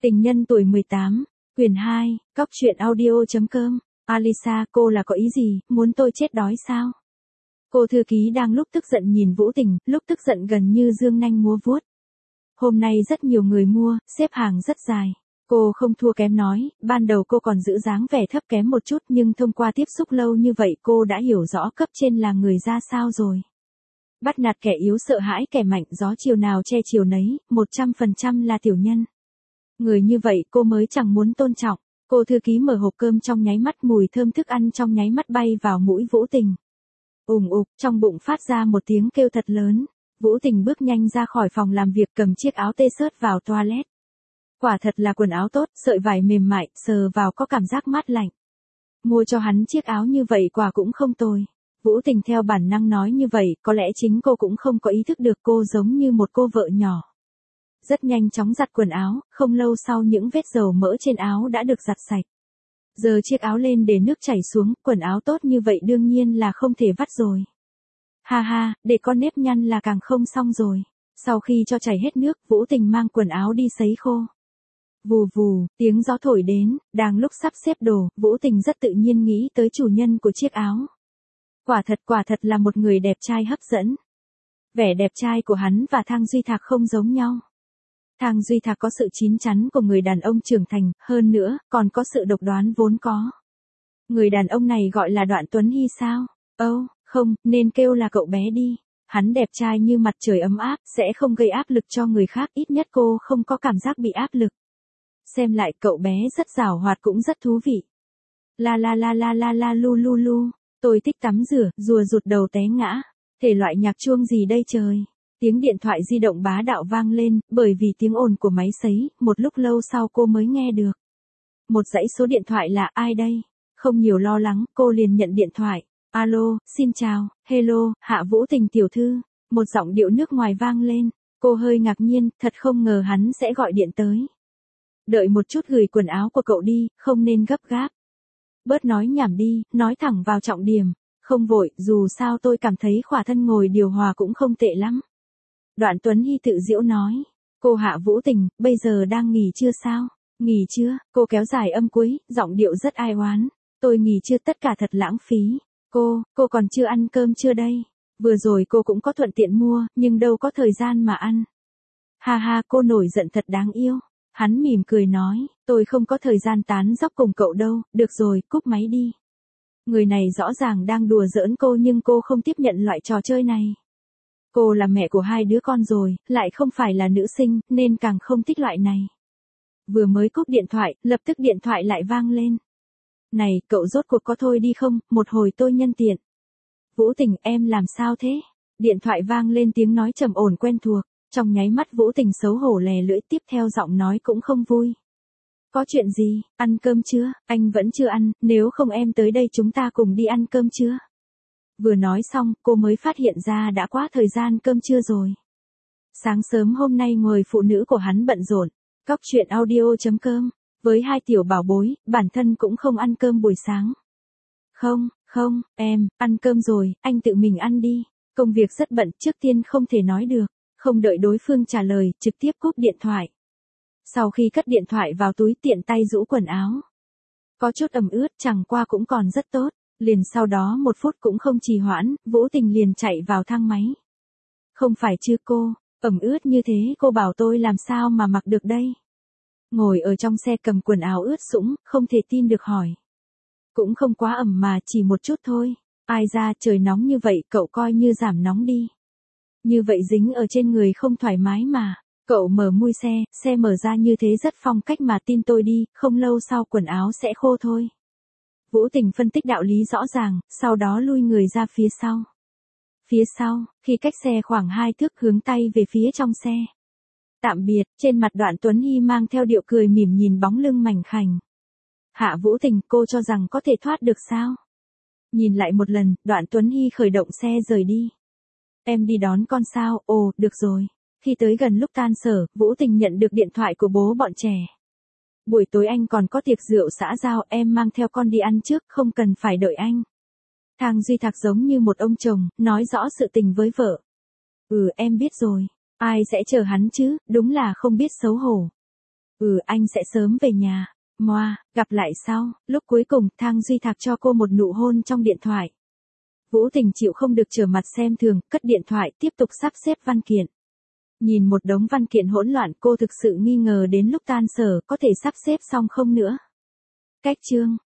Tình nhân tuổi 18, quyển 2, cóc truyện audio.com, Alisa, cô là có ý gì, muốn tôi chết đói sao? Cô thư ký đang lúc tức giận nhìn Vũ Tình, lúc tức giận gần như dương nanh múa vuốt. Hôm nay rất nhiều người mua, xếp hàng rất dài. Cô không thua kém nói, ban đầu cô còn giữ dáng vẻ thấp kém một chút nhưng thông qua tiếp xúc lâu như vậy cô đã hiểu rõ cấp trên là người ra sao rồi. Bắt nạt kẻ yếu sợ hãi kẻ mạnh, gió chiều nào che chiều nấy, 100% là tiểu nhân. Người như vậy cô mới chẳng muốn tôn trọng. Cô thư ký mở hộp cơm trong nháy mắt, mùi thơm thức ăn trong nháy mắt bay vào mũi Vũ Tình. Ùng ục, trong bụng phát ra một tiếng kêu thật lớn. Vũ Tình bước nhanh ra khỏi phòng làm việc, cầm chiếc áo t-shirt vào toilet. Quả thật là quần áo tốt, sợi vải mềm mại, sờ vào có cảm giác mát lạnh. Mua cho hắn chiếc áo như vậy quả cũng không tồi. Vũ Tình theo bản năng nói như vậy, có lẽ chính cô cũng không có ý thức được cô giống như một cô vợ nhỏ. Rất nhanh chóng giặt quần áo, không lâu sau những vết dầu mỡ trên áo đã được giặt sạch. Giờ chiếc áo lên để nước chảy xuống, quần áo tốt như vậy đương nhiên là không thể vắt rồi. Ha ha, để con nếp nhăn là càng không xong rồi. Sau khi cho chảy hết nước, Vũ Tình mang quần áo đi sấy khô. Vù vù, tiếng gió thổi đến, đang lúc sắp xếp đồ, Vũ Tình rất tự nhiên nghĩ tới chủ nhân của chiếc áo. Quả thật là một người đẹp trai hấp dẫn. Vẻ đẹp trai của hắn và Thang Duy Thạc không giống nhau. Thang Duy Thạc có sự chín chắn của người đàn ông trưởng thành, hơn nữa, còn có sự độc đoán vốn có. Người đàn ông này gọi là Đoạn Tuấn Hy sao? Không, nên kêu là cậu bé đi. Hắn đẹp trai như mặt trời ấm áp, sẽ không gây áp lực cho người khác, ít nhất cô không có cảm giác bị áp lực. Xem lại cậu bé rất giàu hoạt cũng rất thú vị. La lu lu lu, tôi thích tắm rửa, rùa rụt đầu té ngã. Thể loại nhạc chuông gì đây trời? Tiếng điện thoại di động bá đạo vang lên, bởi vì tiếng ồn của máy sấy, một lúc lâu sau cô mới nghe được. Một dãy số điện thoại là ai đây? Không nhiều lo lắng, cô liền nhận điện thoại. Alo, xin chào, hello, Hạ Vũ Tình tiểu thư. Một giọng điệu nước ngoài vang lên. Cô hơi ngạc nhiên, thật không ngờ hắn sẽ gọi điện tới. Đợi một chút, gửi quần áo của cậu đi, không nên gấp gáp. Bớt nói nhảm đi, nói thẳng vào trọng điểm. Không vội, dù sao tôi cảm thấy khỏa thân ngồi điều hòa cũng không tệ lắm. Đoạn Tuấn Hy tự giễu nói. Cô Hạ Vũ Tình, bây giờ đang nghỉ trưa sao? Nghỉ trưa, cô kéo dài âm cuối, giọng điệu rất ai oán. Tôi nghỉ trưa, tất cả thật lãng phí. Cô còn chưa ăn cơm chưa đây? Vừa rồi cô cũng có thuận tiện mua, nhưng đâu có thời gian mà ăn. Ha ha, cô nổi giận thật đáng yêu. Hắn mỉm cười nói, tôi không có thời gian tán dóc cùng cậu đâu, được rồi, cúp máy đi. Người này rõ ràng đang đùa giỡn cô nhưng cô không tiếp nhận loại trò chơi này. Cô là mẹ của 2 đứa con rồi, lại không phải là nữ sinh, nên càng không thích loại này. Vừa mới cúp điện thoại, lập tức điện thoại lại vang lên. Này, cậu rốt cuộc có thôi đi không, một hồi tôi nhân tiện. Vũ Tình, em làm sao thế? Điện thoại vang lên, tiếng nói trầm ổn quen thuộc. Trong nháy mắt Vũ Tình xấu hổ lè lưỡi, tiếp theo giọng nói cũng không vui. Có chuyện gì, ăn cơm chưa? Anh vẫn chưa ăn, nếu không em tới đây chúng ta cùng đi ăn cơm chưa? Vừa nói xong, cô mới phát hiện ra đã quá thời gian cơm trưa rồi. Sáng sớm hôm nay người phụ nữ của hắn bận rộn. Cóc truyện audio.com, với 2 tiểu bảo bối, bản thân cũng không ăn cơm buổi sáng. Không, em, ăn cơm rồi, anh tự mình ăn đi. Công việc rất bận, trước tiên không thể nói được. Không đợi đối phương trả lời, trực tiếp cúp điện thoại. Sau khi cất điện thoại vào túi, tiện tay giũ quần áo. Có chút ẩm ướt, chẳng qua cũng còn rất tốt. Liền sau đó 1 phút cũng không trì hoãn, Vũ Tình liền chạy vào thang máy. Không phải chứ cô, ẩm ướt như thế cô bảo tôi làm sao mà mặc được đây? Ngồi ở trong xe cầm quần áo ướt sũng, không thể tin được hỏi. Cũng không quá ẩm mà, chỉ một chút thôi. Ai ra, trời nóng như vậy, cậu coi như giảm nóng đi. Như vậy dính ở trên người không thoải mái mà. Cậu mở mui xe mở ra như thế rất phong cách mà, tin tôi đi, không lâu sau quần áo sẽ khô thôi. Vũ Tình phân tích đạo lý rõ ràng, sau đó lui người ra phía sau. Phía sau, khi cách xe khoảng 2 thước, hướng tay về phía trong xe. Tạm biệt, trên mặt Đoạn Tuấn Hy mang theo điệu cười mỉm nhìn bóng lưng mảnh khảnh. Hạ Vũ Tình, cô cho rằng có thể thoát được sao? Nhìn lại một lần, Đoạn Tuấn Hy khởi động xe rời đi. Em đi đón con sao? Ồ, được rồi. Khi tới gần lúc tan sở, Vũ Tình nhận được điện thoại của bố bọn trẻ. Buổi tối anh còn có tiệc rượu xã giao, em mang theo con đi ăn trước, không cần phải đợi anh. Thang Duy Thạc giống như một ông chồng, nói rõ sự tình với vợ. Em biết rồi. Ai sẽ chờ hắn chứ, đúng là không biết xấu hổ. Anh sẽ sớm về nhà. Moa, gặp lại sau. Lúc cuối cùng, Thang Duy Thạc cho cô một nụ hôn trong điện thoại. Vũ Tình chịu không được trở mặt xem thường, cất điện thoại, tiếp tục sắp xếp văn kiện. Nhìn một đống văn kiện hỗn loạn, cô thực sự nghi ngờ đến lúc tan sở có thể sắp xếp xong không nữa. Cách chương